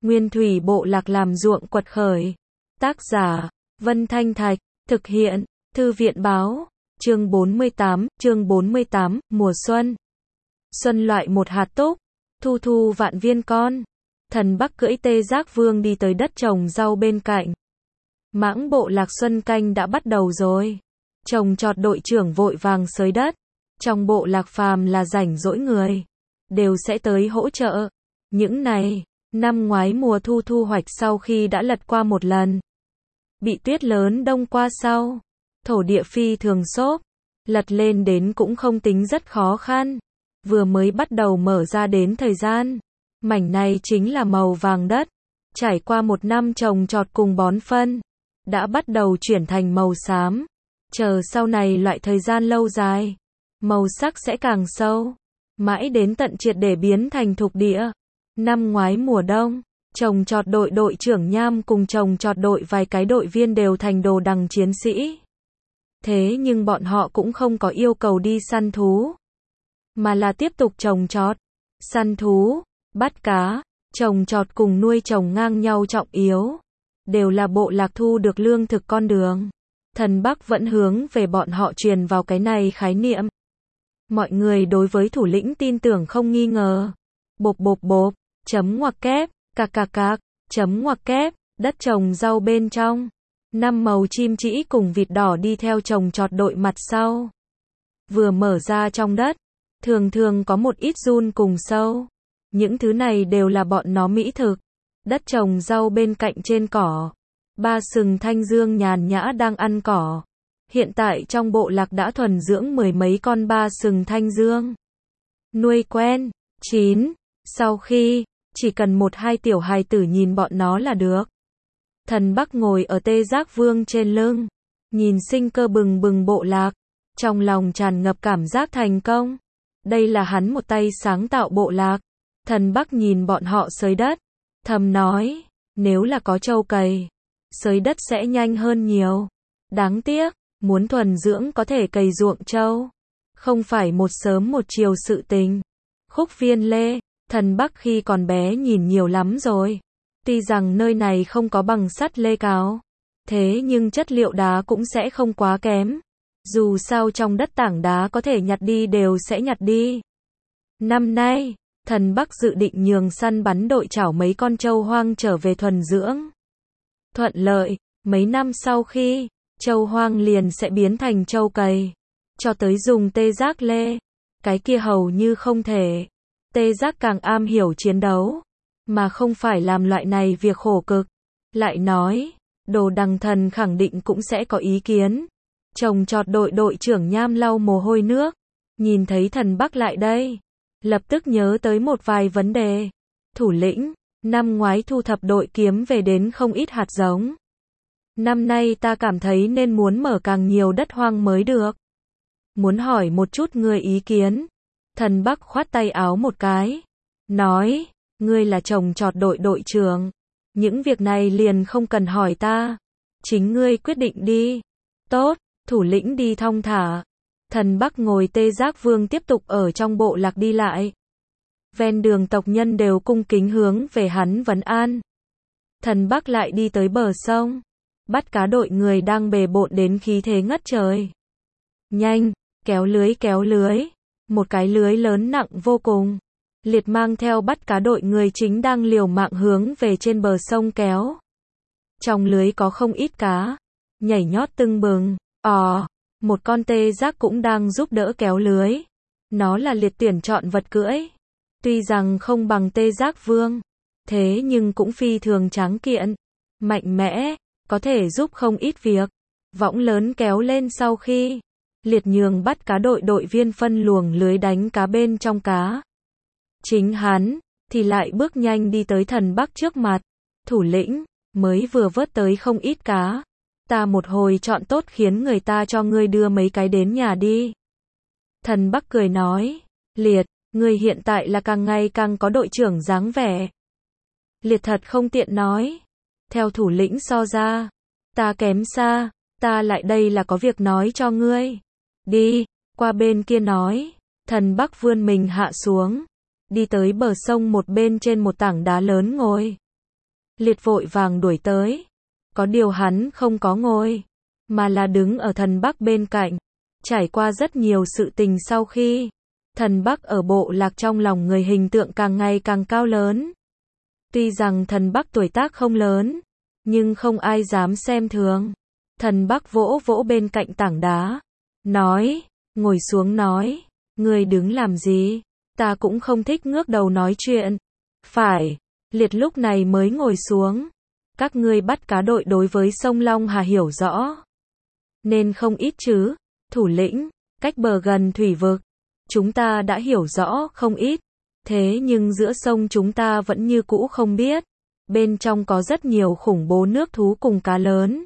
Nguyên thủy bộ lạc làm ruộng quật khởi. Tác giả, Vân Thanh Thạch, thực hiện, Thư viện báo, chương 48, mùa xuân. Xuân loại một hạt túc, thu thu vạn viên con. Thần Bắc cưỡi tê giác vương đi tới đất trồng rau bên cạnh. Mãng bộ lạc xuân canh đã bắt đầu rồi. Trồng trọt đội trưởng vội vàng xới đất. Trong bộ lạc phàm là rảnh rỗi người, đều sẽ tới hỗ trợ. Những này, năm ngoái mùa thu thu hoạch sau khi đã lật qua một lần. Bị tuyết lớn đông qua sau, thổ địa phi thường xốp, lật lên đến cũng không tính rất khó khăn. Vừa mới bắt đầu mở ra đến thời gian, mảnh này chính là màu vàng đất. Trải qua một năm trồng trọt cùng bón phân, đã bắt đầu chuyển thành màu xám. Chờ sau này loại thời gian lâu dài, màu sắc sẽ càng sâu, mãi đến tận triệt để biến thành thục địa. Năm ngoái mùa đông, trồng trọt đội trưởng Nham cùng trồng trọt đội vài cái đội viên đều thành đồ đằng chiến sĩ. Thế nhưng bọn họ cũng không có yêu cầu đi săn thú, mà là tiếp tục trồng trọt, săn thú, bắt cá, trồng trọt cùng nuôi trồng ngang nhau trọng yếu, đều là bộ lạc thu được lương thực con đường. Thần Bắc vẫn hướng về bọn họ truyền vào cái này khái niệm. Mọi người đối với thủ lĩnh tin tưởng không nghi ngờ. Bộp bộp bộp, chấm ngoặc kép, cạc cạc cạc, chấm ngoặc kép, đất trồng rau bên trong. 5 màu chim trĩ cùng vịt đỏ đi theo trồng trọt đội mặt sau. Vừa mở ra trong đất, thường thường có một ít giun cùng sâu. Những thứ này đều là bọn nó mỹ thực. Đất trồng rau bên cạnh trên cỏ. 3 sừng thanh dương nhàn nhã đang ăn cỏ. Hiện tại trong bộ lạc đã thuần dưỡng 10 mấy con 3 sừng thanh dương. Nuôi quen, chín, sau khi, chỉ cần 1-2 tiểu hài tử nhìn bọn nó là được. Thần Bắc ngồi ở tê giác vương trên lưng, nhìn sinh cơ bừng bừng bộ lạc, trong lòng tràn ngập cảm giác thành công. Đây là hắn một tay sáng tạo bộ lạc. Thần Bắc nhìn bọn họ xới đất, thầm nói, nếu là có trâu cày, xới đất sẽ nhanh hơn nhiều. Đáng tiếc, muốn thuần dưỡng có thể cày ruộng trâu, không phải một sớm một chiều sự tình. Khúc Viên Lê, Thần Bắc khi còn bé nhìn nhiều lắm rồi. Tuy rằng nơi này không có bằng sắt lê cáo, thế nhưng chất liệu đá cũng sẽ không quá kém. Dù sao trong đất tảng đá có thể nhặt đi đều sẽ nhặt đi. Năm nay, Thần Bắc dự định nhường săn bắn đội chảo mấy con trâu hoang trở về thuần dưỡng. Thuận lợi, mấy năm sau khi, trâu hoang liền sẽ biến thành trâu cày. Cho tới dùng tê giác lê, cái kia hầu như không thể. Tê giác càng am hiểu chiến đấu, mà không phải làm loại này việc khổ cực. Lại nói, đồ đằng thần khẳng định cũng sẽ có ý kiến. Trồng trọt đội trưởng Nham lau mồ hôi nước, nhìn thấy Thần Bắc lại đây, lập tức nhớ tới một vài vấn đề. Thủ lĩnh, năm ngoái thu thập đội kiếm về đến không ít hạt giống. Năm nay ta cảm thấy nên muốn mở càng nhiều đất hoang mới được. Muốn hỏi một chút ngươi ý kiến. Thần Bắc khoát tay áo một cái, nói, ngươi là trồng trọt đội trưởng, những việc này liền không cần hỏi ta, chính ngươi quyết định đi. Tốt, thủ lĩnh đi thong thả. Thần Bắc ngồi tê giác vương tiếp tục ở trong bộ lạc đi lại. Ven đường tộc nhân đều cung kính hướng về hắn vấn an. Thần Bắc lại đi tới bờ sông, bắt cá đội người đang bề bộn đến khí thế ngất trời. Nhanh, kéo lưới. Một cái lưới lớn nặng vô cùng. Liệt mang theo bắt cá đội người chính đang liều mạng hướng về trên bờ sông kéo. Trong lưới có không ít cá, nhảy nhót tưng bừng. Một con tê giác cũng đang giúp đỡ kéo lưới. Nó là liệt tuyển chọn vật cưỡi. Tuy rằng không bằng tê giác vương, thế nhưng cũng phi thường tráng kiện, mạnh mẽ, có thể giúp không ít việc. Võng lớn kéo lên sau khi, liệt nhường bắt cá đội viên phân luồng lưới đánh cá bên trong cá. Chính hắn, thì lại bước nhanh đi tới Thần Bắc trước mặt. Thủ lĩnh, mới vừa vớt tới không ít cá. Ta một hồi chọn tốt khiến người ta cho ngươi đưa mấy cái đến nhà đi. Thần Bắc cười nói, Liệt, ngươi hiện tại là càng ngày càng có đội trưởng dáng vẻ. Liệt thật không tiện nói. Theo thủ lĩnh so ra, ta kém xa, ta lại đây là có việc nói cho ngươi. Đi, qua bên kia nói. Thần Bắc vươn mình hạ xuống, đi tới bờ sông một bên trên một tảng đá lớn ngồi. Liệt vội vàng đuổi tới. Có điều hắn không có ngồi, mà là đứng ở thần Bắc bên cạnh. Trải qua rất nhiều sự tình sau khi thần Bắc ở bộ lạc trong lòng người hình tượng càng ngày càng cao lớn. Tuy rằng thần Bắc tuổi tác không lớn, nhưng không ai dám xem thường. Thần Bắc vỗ vỗ bên cạnh tảng đá, nói, ngồi xuống nói, ngươi đứng làm gì? Ta cũng không thích ngước đầu nói chuyện. Phải, Liệt lúc này mới ngồi xuống. Các ngươi bắt cá đội đối với sông Long Hà hiểu rõ, nên không ít chứ, thủ lĩnh, cách bờ gần thủy vực. Chúng ta đã hiểu rõ không ít, thế nhưng giữa sông chúng ta vẫn như cũ không biết. Bên trong có rất nhiều khủng bố nước thú cùng cá lớn.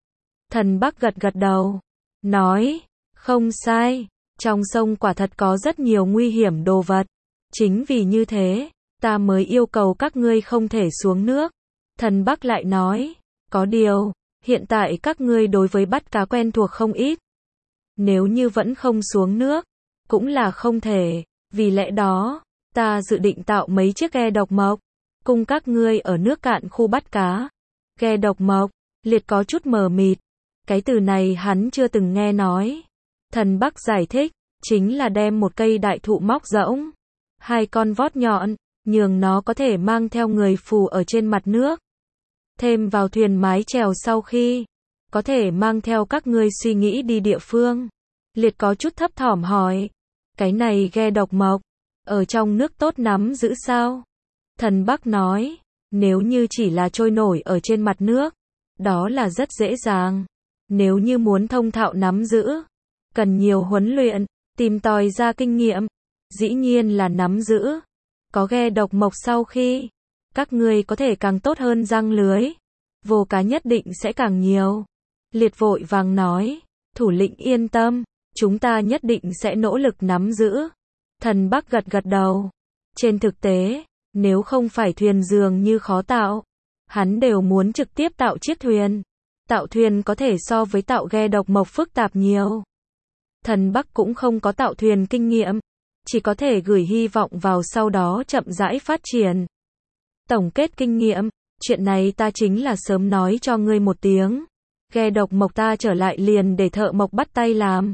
Thần Bắc gật gật đầu, nói, không sai, trong sông quả thật có rất nhiều nguy hiểm đồ vật. Chính vì như thế, ta mới yêu cầu các ngươi không thể xuống nước. Thần Bắc lại nói, có điều, hiện tại các ngươi đối với bắt cá quen thuộc không ít. Nếu như vẫn không xuống nước, cũng là không thể, vì lẽ đó, ta dự định tạo mấy chiếc ghe độc mộc, cùng các ngươi ở nước cạn khu bắt cá. Ghe độc mộc, Liệt có chút mờ mịt, cái từ này hắn chưa từng nghe nói. Thần Bắc giải thích, chính là đem một cây đại thụ móc rỗng, 2 con vót nhọn, nhường nó có thể mang theo người phù ở trên mặt nước. Thêm vào thuyền mái chèo sau khi, có thể mang theo các ngươi suy nghĩ đi địa phương. Liệt có chút thấp thỏm hỏi, cái này ghe độc mộc, ở trong nước tốt nắm giữ sao? Thần Bắc nói, nếu như chỉ là trôi nổi ở trên mặt nước, đó là rất dễ dàng. Nếu như muốn thông thạo nắm giữ, cần nhiều huấn luyện, tìm tòi ra kinh nghiệm, dĩ nhiên là nắm giữ. Có ghe độc mộc sau khi, các ngươi có thể càng tốt hơn giăng lưới, vồ cá nhất định sẽ càng nhiều. Liệt vội vàng nói, thủ lĩnh yên tâm, chúng ta nhất định sẽ nỗ lực nắm giữ. Thần Bắc gật gật đầu. Trên thực tế, nếu không phải thuyền dường như khó tạo, hắn đều muốn trực tiếp tạo chiếc thuyền. Tạo thuyền có thể so với tạo ghe độc mộc phức tạp nhiều. Thần Bắc cũng không có tạo thuyền kinh nghiệm, chỉ có thể gửi hy vọng vào sau đó chậm rãi phát triển. Tổng kết kinh nghiệm, chuyện này ta chính là sớm nói cho ngươi một tiếng. Ghe độc mộc ta trở lại liền để thợ mộc bắt tay làm.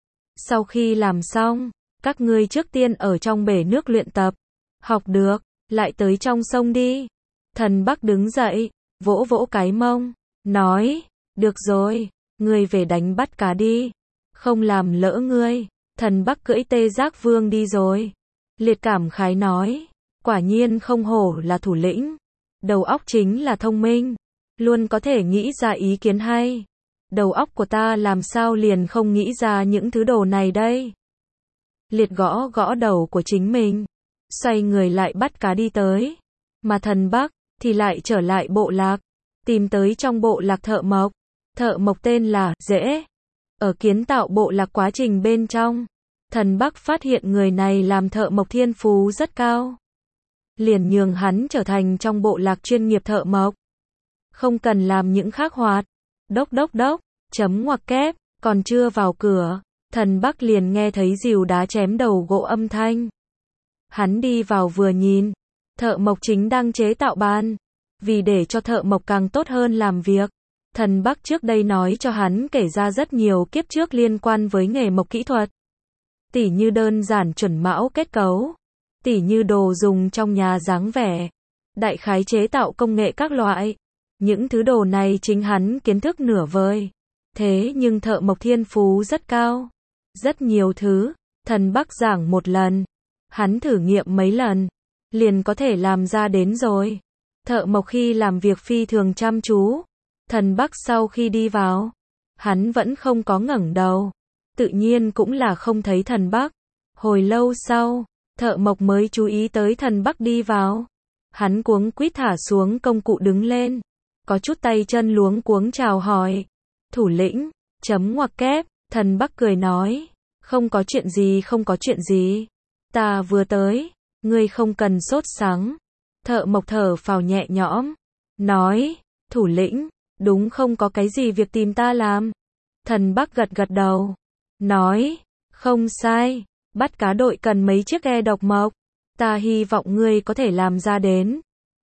Sau khi làm xong, các ngươi trước tiên ở trong bể nước luyện tập. Học được, lại tới trong sông đi. Thần Bắc đứng dậy, vỗ vỗ cái mông, nói, được rồi, ngươi về đánh bắt cá đi. Không làm lỡ ngươi. Thần Bắc cưỡi Tê Giác Vương đi rồi. Liệt cảm khái nói, quả nhiên không hổ là thủ lĩnh. Đầu óc chính là thông minh, luôn có thể nghĩ ra ý kiến hay. Đầu óc của ta làm sao liền không nghĩ ra những thứ đồ này đây. Liệt gõ gõ đầu của chính mình, xoay người lại bắt cá đi tới. Mà thần Bắc thì lại trở lại bộ lạc, tìm tới trong bộ lạc thợ mộc. Thợ mộc tên là Dễ. Ở kiến tạo bộ lạc quá trình bên trong, thần Bắc phát hiện người này làm thợ mộc thiên phú rất cao. Liền nhường hắn trở thành trong bộ lạc chuyên nghiệp thợ mộc. Không cần làm những khác hoạt. Đốc, chấm ngoặc kép, còn chưa vào cửa, thần Bắc liền nghe thấy rìu đá chém đầu gỗ âm thanh. Hắn đi vào vừa nhìn, thợ mộc chính đang chế tạo bàn. Vì để cho thợ mộc càng tốt hơn làm việc, thần Bắc trước đây nói cho hắn kể ra rất nhiều kiếp trước liên quan với nghề mộc kỹ thuật. Tỉ như đơn giản chuẩn mão kết cấu, tỉ như đồ dùng trong nhà dáng vẻ, đại khái chế tạo công nghệ các loại. Những thứ đồ này chính hắn kiến thức nửa vời. Thế nhưng thợ mộc thiên phú rất cao. Rất nhiều thứ, thần Bắc giảng một lần, hắn thử nghiệm mấy lần, liền có thể làm ra đến rồi. Thợ mộc khi làm việc phi thường chăm chú. Thần Bắc sau khi đi vào, hắn vẫn không có ngẩng đầu. Tự nhiên cũng là không thấy thần Bắc. Hồi lâu sau, thợ mộc mới chú ý tới thần Bắc đi vào. Hắn cuống quýt thả xuống công cụ đứng lên, có chút tay chân luống cuống chào hỏi. Thủ lĩnh, chấm ngoặc kép, thần Bắc cười nói, không có chuyện gì. Ta vừa tới, ngươi không cần sốt sắng. Thợ mộc thở phào nhẹ nhõm, nói, thủ lĩnh, đúng không có cái gì việc tìm ta làm. Thần Bắc gật gật đầu, nói, không sai, bắt cá đội cần mấy chiếc ghe độc mộc. Ta hy vọng ngươi có thể làm ra đến.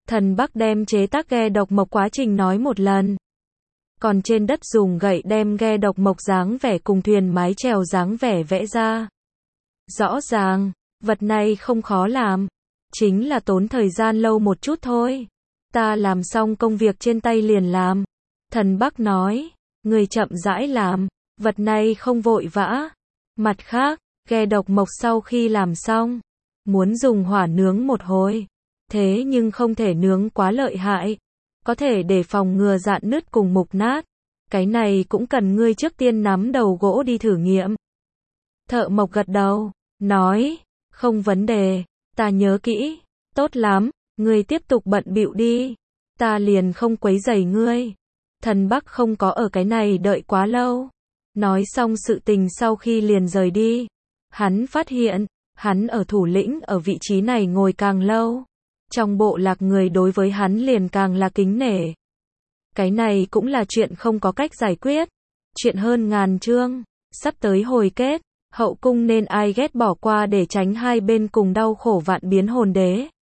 Thần Bắc đem chế tác ghe độc mộc quá trình nói một lần. Còn trên đất dùng gậy đem ghe độc mộc dáng vẻ cùng thuyền mái chèo dáng vẻ vẽ ra. Rõ ràng, vật này không khó làm. Chính là tốn thời gian lâu một chút thôi. Ta làm xong công việc trên tay liền làm. Thần Bắc nói, người chậm rãi làm, vật này không vội vã. Mặt khác, ghe độc mộc sau khi làm xong, muốn dùng hỏa nướng một hồi. Thế nhưng không thể nướng quá lợi hại. Có thể để phòng ngừa rạn nứt cùng mục nát. Cái này cũng cần ngươi trước tiên nắm đầu gỗ đi thử nghiệm. Thợ mộc gật đầu, nói, không vấn đề, ta nhớ kỹ, tốt lắm, ngươi tiếp tục bận bịu đi, ta liền không quấy rầy ngươi. Thần Bắc không có ở cái này đợi quá lâu. Nói xong sự tình sau khi liền rời đi, hắn phát hiện, hắn ở thủ lĩnh ở vị trí này ngồi càng lâu. Trong bộ lạc người đối với hắn liền càng là kính nể. Cái này cũng là chuyện không có cách giải quyết. Chuyện hơn ngàn chương, sắp tới hồi kết, hậu cung nên ai ghét bỏ qua để tránh hai bên cùng đau khổ vạn biến hồn đế.